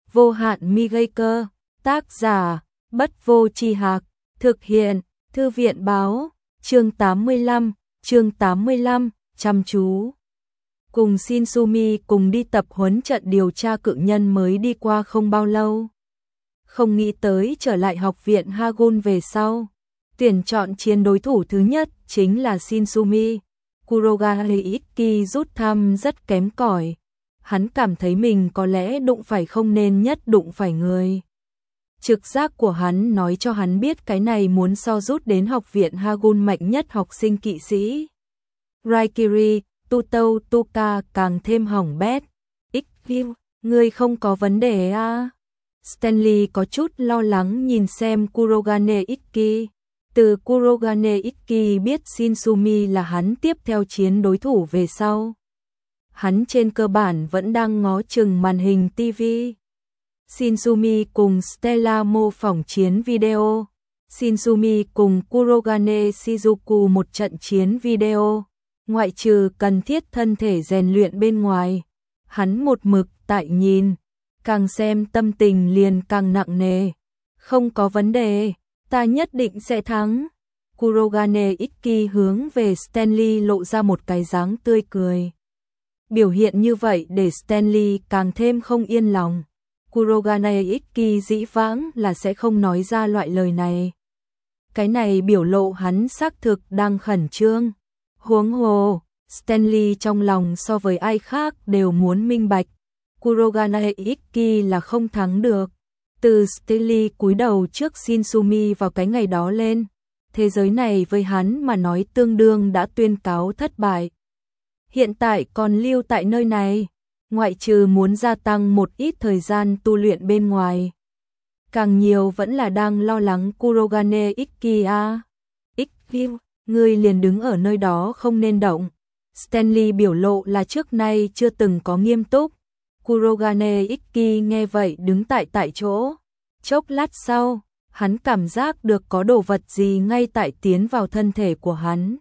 Vô hạn mi gây cơ, tác giả, Bất Vô Tri Hạc, thực hiện, Thư viện báo, chương 85, chăm chú. Cùng Shinsumi cùng đi tập huấn trận điều tra cự nhân mới đi qua không bao lâu. Không nghĩ tới trở lại học viện Hagun về sau. Tuyển chọn chiến đối thủ thứ nhất chính là Shinsumi. Kurogane Ikki rút thăm rất kém cỏi. Hắn cảm thấy mình có lẽ đụng phải không nên nhất đụng phải người. Trực giác của hắn nói cho hắn biết cái này muốn so rút đến học viện Hagun mạnh nhất học sinh kỵ sĩ. Raikiri, Tutou Tuka càng thêm hỏng bét. Ikki, ngươi không có vấn đề à? Stanley có chút lo lắng nhìn xem Kurogane Ikki. Từ Kurogane Ikki biết Shinsumi là hắn tiếp theo chiến đối thủ về sau. Hắn trên cơ bản vẫn đang ngó chừng màn hình TV. Shinsumi cùng Stella mô phỏng chiến video. Shinsumi cùng Kurogane Shizuku một trận chiến video. Ngoại trừ cần thiết thân thể rèn luyện bên ngoài, hắn một mực tại nhìn, càng xem tâm tình liền càng nặng nề. Không có vấn đề, ta nhất định sẽ thắng. Kurogane Ikki hướng về Stanley lộ ra một cái dáng tươi cười. Biểu hiện như vậy để Stanley càng thêm không yên lòng. Kurogane Ikki dĩ vãng là sẽ không nói ra loại lời này. Cái này biểu lộ hắn xác thực đang khẩn trương. Huống hồ, Stanley trong lòng so với ai khác đều muốn minh bạch. Kurogane Ikki là không thắng được. Từ Stanley cúi đầu trước Shinsumi vào cái ngày đó lên, thế giới này với hắn mà nói tương đương đã tuyên cáo thất bại. Hiện tại còn lưu tại nơi này, ngoại trừ muốn gia tăng một ít thời gian tu luyện bên ngoài. Càng nhiều vẫn là đang lo lắng Kurogane Ikki à. Ikki, ngươi liền đứng ở nơi đó không nên động. Stanley biểu lộ là trước nay chưa từng có nghiêm túc. Kurogane Ikki nghe vậy đứng tại chỗ. Chốc lát sau, hắn cảm giác được có đồ vật gì ngay tại tiến vào thân thể của hắn.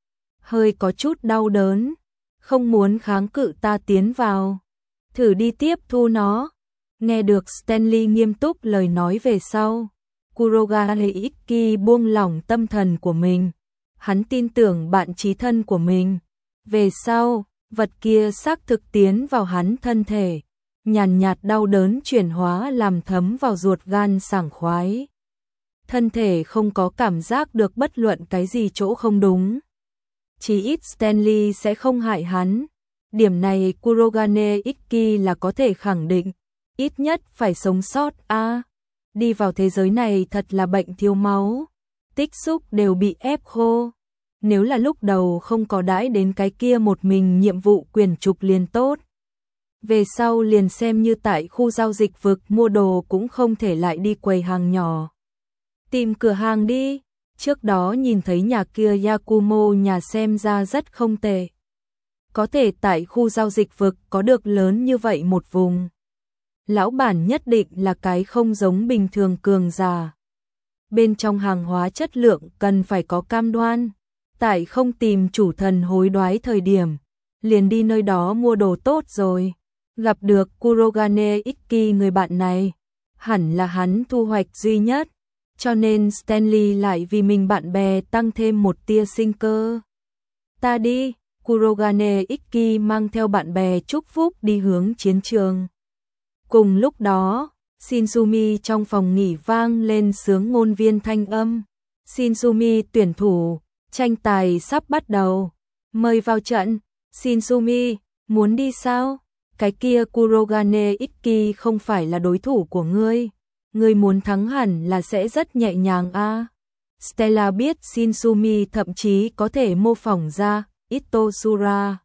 Hơi có chút đau đớn, không muốn kháng cự ta tiến vào. Thử đi tiếp thu nó. Nghe được Stanley nghiêm túc lời nói về sau, Kurogane Ikki buông lỏng tâm thần của mình. Hắn tin tưởng bạn chí thân của mình. Về sau, vật kia xác thực tiến vào hắn thân thể. Nhàn nhạt đau đớn chuyển hóa làm thấm vào ruột gan sảng khoái. Thân thể không có cảm giác được bất luận cái gì chỗ không đúng. Chỉ ít Stanley sẽ không hại hắn. Điểm này Kurogane Ikki là có thể khẳng định. Ít nhất phải sống sót à. Đi vào thế giới này thật là bệnh thiếu máu. Tích xúc đều bị ép khô. Nếu là lúc đầu không có đãi đến cái kia một mình nhiệm vụ quyền trục liền tốt. Về sau liền xem như tại khu giao dịch vực mua đồ cũng không thể lại đi quầy hàng nhỏ. Tìm cửa hàng đi. Trước đó nhìn thấy nhà kia Yakumo nhà xem ra rất không tệ. Có thể tại khu giao dịch vực có được lớn như vậy một vùng. Lão bản nhất định là cái không giống bình thường cường giả. Bên trong hàng hóa chất lượng cần phải có cam đoan. Tại không tìm chủ thần hối đoái thời điểm, liền đi nơi đó mua đồ tốt rồi. Gặp được Kurogane Ikki người bạn này, hẳn là hắn thu hoạch duy nhất. Cho nên Stanley lại vì mình bạn bè tăng thêm một tia sinh cơ. Ta đi, Kurogane Ikki mang theo bạn bè chúc phúc đi hướng chiến trường. Cùng lúc đó, Shinsumi trong phòng nghỉ vang lên sướng ngôn viên thanh âm. Shinsumi tuyển thủ, tranh tài sắp bắt đầu. Mời vào trận, Shinsumi, muốn đi sao? Cái kia Kurogane Ikki không phải là đối thủ của ngươi. Ngươi muốn thắng hẳn là sẽ rất nhẹ nhàng à. Stella biết Shinsumi thậm chí có thể mô phỏng ra Itosura.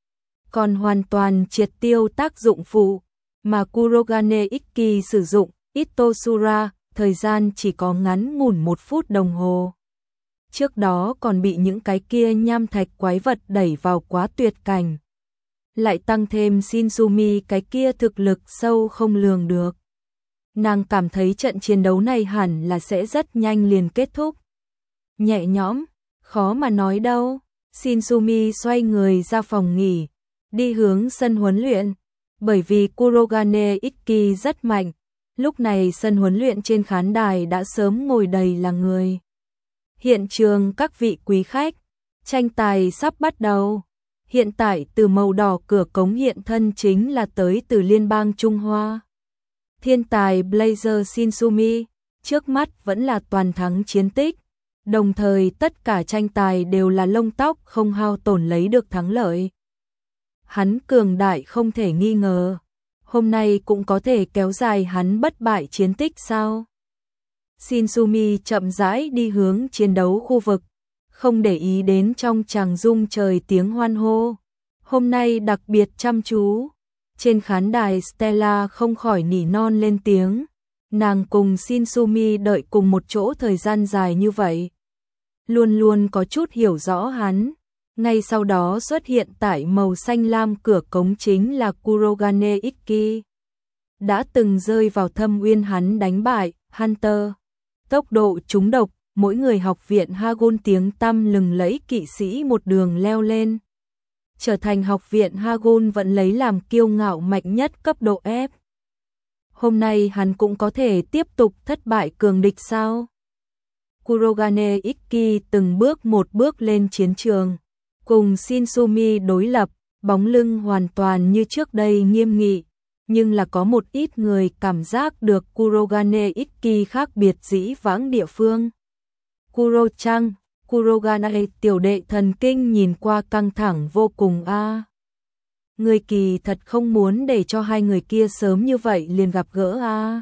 Còn hoàn toàn triệt tiêu tác dụng phụ. Mà Kurogane Ikki sử dụng Itosura, thời gian chỉ có ngắn ngủn 1 phút đồng hồ. Trước đó còn bị những cái kia nham thạch quái vật đẩy vào quá tuyệt cảnh. Lại tăng thêm Shinsumi cái kia thực lực sâu không lường được. Nàng cảm thấy trận chiến đấu này hẳn là sẽ rất nhanh liền kết thúc. Nhẹ nhõm, khó mà nói đâu. Shinsumi xoay người ra phòng nghỉ, đi hướng sân huấn luyện. Bởi vì Kurogane Ikki rất mạnh, lúc này sân huấn luyện trên khán đài đã sớm ngồi đầy là người. Hiện trường các vị quý khách, tranh tài sắp bắt đầu. Hiện tại từ màu đỏ cửa cống hiện thân chính là tới từ Liên bang Trung Hoa. Thiên tài Blazer Shinsumi, trước mắt vẫn là toàn thắng chiến tích, đồng thời tất cả tranh tài đều là lông tóc không hao tổn lấy được thắng lợi. Hắn cường đại không thể nghi ngờ, hôm nay cũng có thể kéo dài hắn bất bại chiến tích sao? Shinsumi chậm rãi đi hướng chiến đấu khu vực, không để ý đến trong tràng rung trời tiếng hoan hô. Hôm nay đặc biệt chăm chú. Trên khán đài Stella không khỏi nỉ non lên tiếng. Nàng cùng Shinsumi đợi cùng một chỗ thời gian dài như vậy, luôn luôn có chút hiểu rõ hắn. Ngay sau đó xuất hiện tại màu xanh lam cửa cống chính là Kurogane Ikki. Đã từng rơi vào thâm uyên hắn đánh bại Hunter. Tốc độ trúng độc, mỗi người học viện Hagon tiếng tăm lừng lẫy kỵ sĩ một đường leo lên. Trở thành học viện Hagon vẫn lấy làm kiêu ngạo mạnh nhất cấp độ F. Hôm nay hắn cũng có thể tiếp tục thất bại cường địch sao? Kurogane Ikki từng bước một bước lên chiến trường, cùng Shinsumi đối lập, bóng lưng hoàn toàn như trước đây nghiêm nghị, nhưng là có một ít người cảm giác được Kurogane Ikki khác biệt dĩ vãng địa phương. Kuro-chan, Kurogane tiểu đệ thần kinh nhìn qua căng thẳng vô cùng a. Người kỳ thật không muốn để cho hai người kia sớm như vậy liền gặp gỡ a.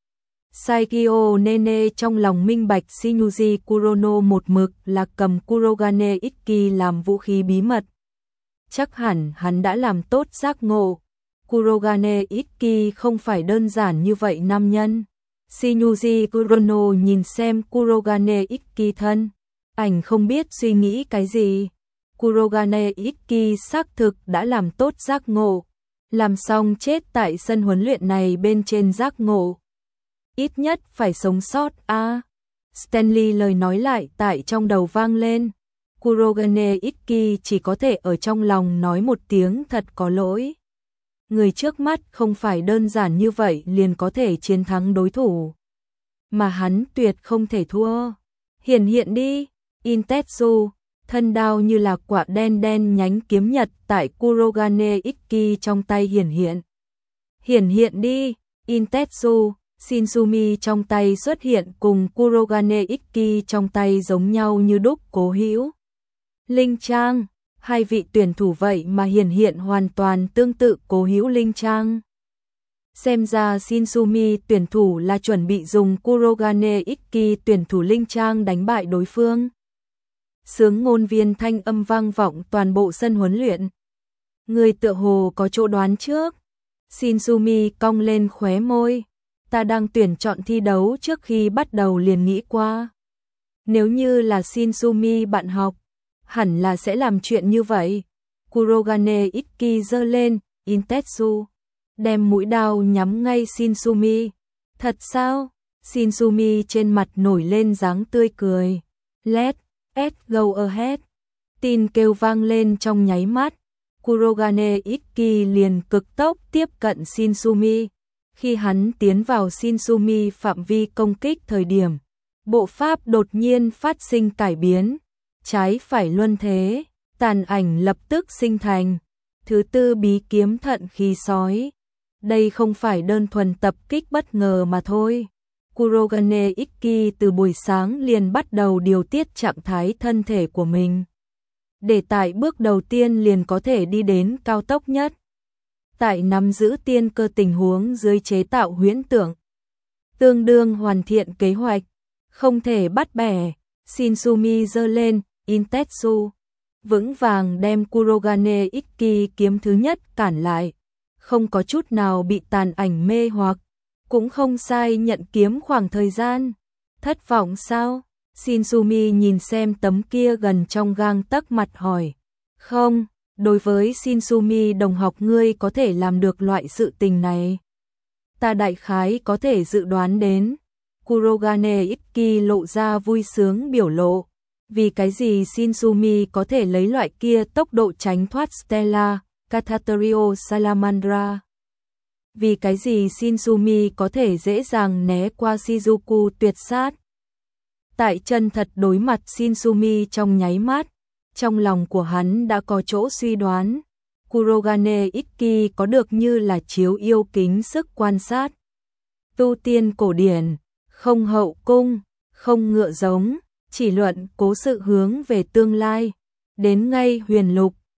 Saikyo Nene trong lòng minh bạch Shinyuji Kurono một mực là cầm Kurogane Ikki làm vũ khí bí mật. Chắc hẳn hắn đã làm tốt giác ngộ. Kurogane Ikki không phải đơn giản như vậy nam nhân. Shinyuji Kurono nhìn xem Kurogane Ikki thân ảnh không biết suy nghĩ cái gì. Kurogane Ikki xác thực đã làm tốt giác ngộ, làm xong chết tại sân huấn luyện này bên trên giác ngộ. Ít nhất phải sống sót a. Stanley lời nói lại tại trong đầu vang lên. Kurogane Ikki chỉ có thể ở trong lòng nói một tiếng thật có lỗi. Người trước mắt không phải đơn giản như vậy liền có thể chiến thắng đối thủ, mà hắn tuyệt không thể thua. Hiển hiện đi, Intetsu, thân đao như là quả đen đen nhánh kiếm nhật tại Kurogane Ikki trong tay hiển hiện. Hiển hiện đi, Intetsu, Shinsumi trong tay xuất hiện cùng Kurogane Ikki trong tay giống nhau như đúc cố hữu. Linh Trang, hai vị tuyển thủ vậy mà hiển hiện hoàn toàn tương tự cố hữu Linh Trang. Xem ra Shinsumi tuyển thủ là chuẩn bị dùng Kurogane Ikki tuyển thủ Linh Trang đánh bại đối phương. Sướng ngôn viên thanh âm vang vọng toàn bộ sân huấn luyện. Người tựa hồ có chỗ đoán trước. Shinsumi cong lên khóe môi. Ta đang tuyển chọn thi đấu trước khi bắt đầu liền nghĩ qua. Nếu như là Shinsumi bạn học, hẳn là sẽ làm chuyện như vậy. Kurogane Ikki giơ lên, Intetsu đem mũi đao nhắm ngay Shinsumi. Thật sao? Shinsumi trên mặt nổi lên dáng tươi cười. Let's go ahead. Tin kêu vang lên trong nháy mắt. Kurogane Ikki liền cực tốc tiếp cận Shinsumi. Khi hắn tiến vào Shinsumi phạm vi công kích thời điểm, bộ pháp đột nhiên phát sinh cải biến. Trái phải luân thế, tàn ảnh lập tức sinh thành. Thứ tư bí kiếm thận khí sói. Đây không phải đơn thuần tập kích bất ngờ mà thôi. Kurogane Ikki từ buổi sáng liền bắt đầu điều tiết trạng thái thân thể của mình, để tại bước đầu tiên liền có thể đi đến cao tốc nhất. Tại nắm giữ tiên cơ tình huống dưới chế tạo huyễn tưởng, tương đương hoàn thiện kế hoạch, không thể bắt bẻ. Shinsumi giơ lên, Intetsu vững vàng đem Kurogane Ikki kiếm thứ nhất cản lại, không có chút nào bị tàn ảnh mê hoặc, cũng không sai nhận kiếm khoảng thời gian. Thất vọng sao? Shinsumi nhìn xem tấm kia gần trong gang tấc mặt hỏi. Không, đối với Shinsumi đồng học ngươi có thể làm được loại sự tình này. Ta đại khái có thể dự đoán đến. Kurogane Ikki lộ ra vui sướng biểu lộ. Vì cái gì Shinsumi có thể lấy loại kia tốc độ tránh thoát Stella, Catatrio Salamandra, Vì cái gì Shinzumi có thể dễ dàng né qua Shizuku tuyệt sát. Tại chân thật đối mặt Shinzumi trong nháy mắt, trong lòng của hắn đã có chỗ suy đoán. Kurogane Ikki có được như là chiếu yêu kính sức quan sát. Tu tiên cổ điển, không hậu cung, không ngựa giống, chỉ luận cố sự hướng về tương lai. Đến ngay huyền lục,